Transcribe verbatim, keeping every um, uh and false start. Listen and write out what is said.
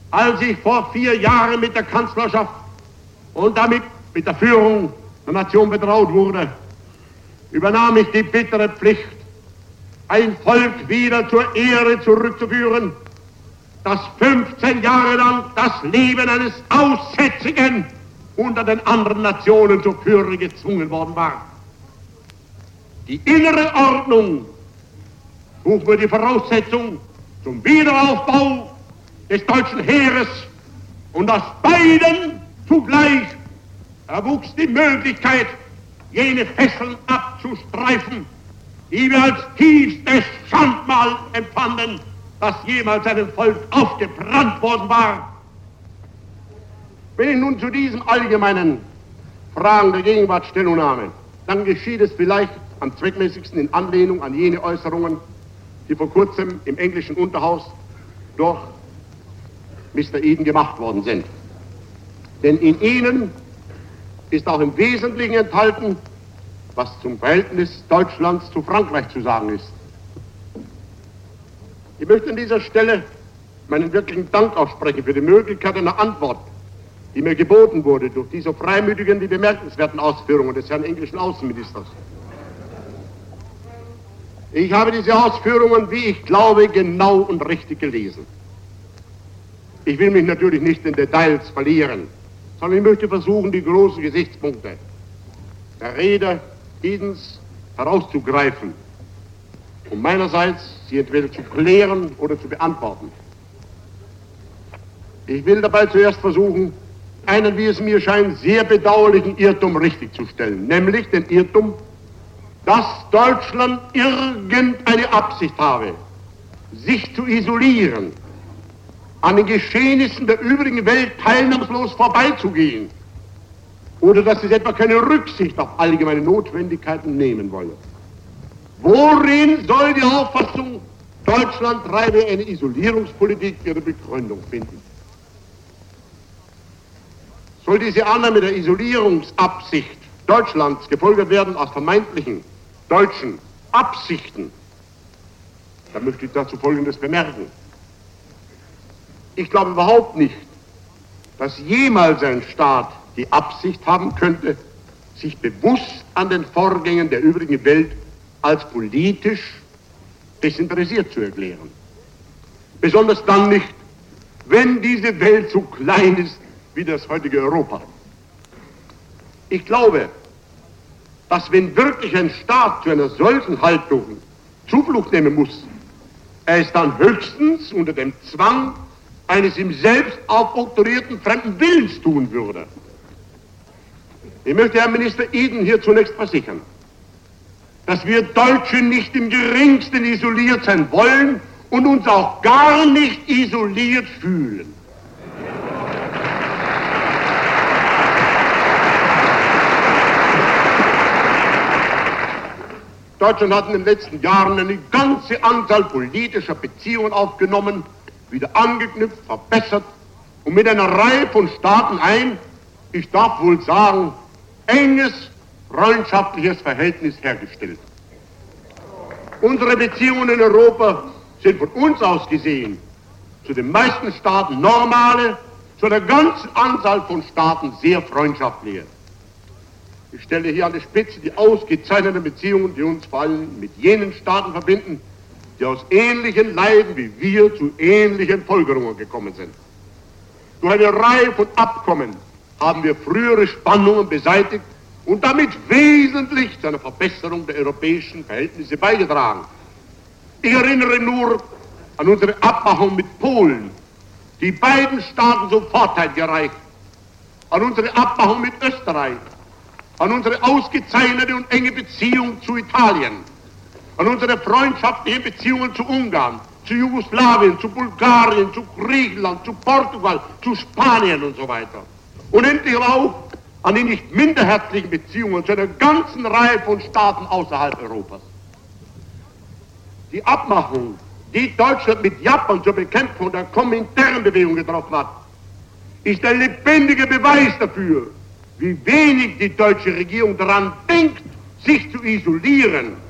Als ich vor vier Jahren mit der Kanzlerschaft und damit mit der Führung der Nation betraut wurde, übernahm ich die bittere Pflicht, ein Volk wieder zur Ehre zurückzuführen, das fünfzehn Jahre lang das Leben eines Aussätzigen unter den anderen Nationen zu führen gezwungen worden war. Die innere Ordnung trug nur die Voraussetzung zum Wiederaufbau des deutschen Heeres, und aus beiden zugleich erwuchs die Möglichkeit, jene Fesseln abzustreifen, die wir als tiefstes Schandmal empfanden, das jemals einem Volk aufgebrannt worden war. Wenn ich nun zu diesen allgemeinen Fragen der Gegenwart Stellung nehme, dann geschieht es vielleicht am zweckmäßigsten in Anlehnung an jene Äußerungen, die vor kurzem im englischen Unterhaus durch Mister Eden gemacht worden sind. Denn in ihnen ist auch im Wesentlichen enthalten, was zum Verhältnis Deutschlands zu Frankreich zu sagen ist. Ich möchte an dieser Stelle meinen wirklichen Dank aussprechen für die Möglichkeit einer Antwort, die mir geboten wurde durch die so freimütigen wie bemerkenswerten Ausführungen des Herrn englischen Außenministers. Ich habe diese Ausführungen, wie ich glaube, genau und richtig gelesen. Ich will mich natürlich nicht in Details verlieren, sondern ich möchte versuchen, die großen Gesichtspunkte der Rede Edens herauszugreifen, um meinerseits sie entweder zu klären oder zu beantworten. Ich will dabei zuerst versuchen, einen, wie es mir scheint, sehr bedauerlichen Irrtum richtigzustellen, nämlich den Irrtum, dass Deutschland irgendeine Absicht habe, sich zu isolieren, an den Geschehnissen der übrigen Welt teilnahmslos vorbeizugehen, oder dass es etwa keine Rücksicht auf allgemeine Notwendigkeiten nehmen wolle. Worin soll die Auffassung, Deutschland treibe eine Isolierungspolitik, ihre Begründung finden? Soll diese Annahme der Isolierungsabsicht Deutschlands gefolgert werden aus vermeintlichen deutschen Absichten, dann möchte ich dazu Folgendes bemerken. Ich glaube überhaupt nicht, dass jemals ein Staat die Absicht haben könnte, sich bewusst an den Vorgängen der übrigen Welt als politisch desinteressiert zu erklären. Besonders dann nicht, wenn diese Welt so klein ist wie das heutige Europa. Ich glaube, dass wenn wirklich ein Staat zu einer solchen Haltung Zuflucht nehmen muss, er es dann höchstens unter dem Zwang eines ihm selbst aufoktroyierten fremden Willens tun würde. Ich möchte Herrn Minister Eden hier zunächst versichern, dass wir Deutsche nicht im geringsten isoliert sein wollen und uns auch gar nicht isoliert fühlen. Deutschland hat in den letzten Jahren eine ganze Anzahl politischer Beziehungen aufgenommen, wieder angeknüpft, verbessert und mit einer Reihe von Staaten ein, ich darf wohl sagen, enges, freundschaftliches Verhältnis hergestellt. Unsere Beziehungen in Europa sind von uns aus gesehen zu den meisten Staaten normale, zu der ganzen Anzahl von Staaten sehr freundschaftliche. Ich stelle hier an die Spitze die ausgezeichneten Beziehungen, die uns vor allem mit jenen Staaten verbinden, die aus ähnlichen Leiden wie wir zu ähnlichen Folgerungen gekommen sind. Durch eine Reihe von Abkommen haben wir frühere Spannungen beseitigt und damit wesentlich zu einer Verbesserung der europäischen Verhältnisse beigetragen. Ich erinnere nur an unsere Abmachung mit Polen, die beiden Staaten zum Vorteil gereicht, an unsere Abmachung mit Österreich, an unsere ausgezeichnete und enge Beziehung zu Italien, an unsere freundschaftlichen Beziehungen zu Ungarn, zu Jugoslawien, zu Bulgarien, zu Griechenland, zu Portugal, zu Spanien und so weiter. Und endlich auch an die nicht minder herzlichen Beziehungen zu einer ganzen Reihe von Staaten außerhalb Europas. Die Abmachung, die Deutschland mit Japan zur Bekämpfung der Komintern-Bewegung getroffen hat, ist ein lebendiger Beweis dafür, wie wenig die deutsche Regierung daran denkt, sich zu isolieren,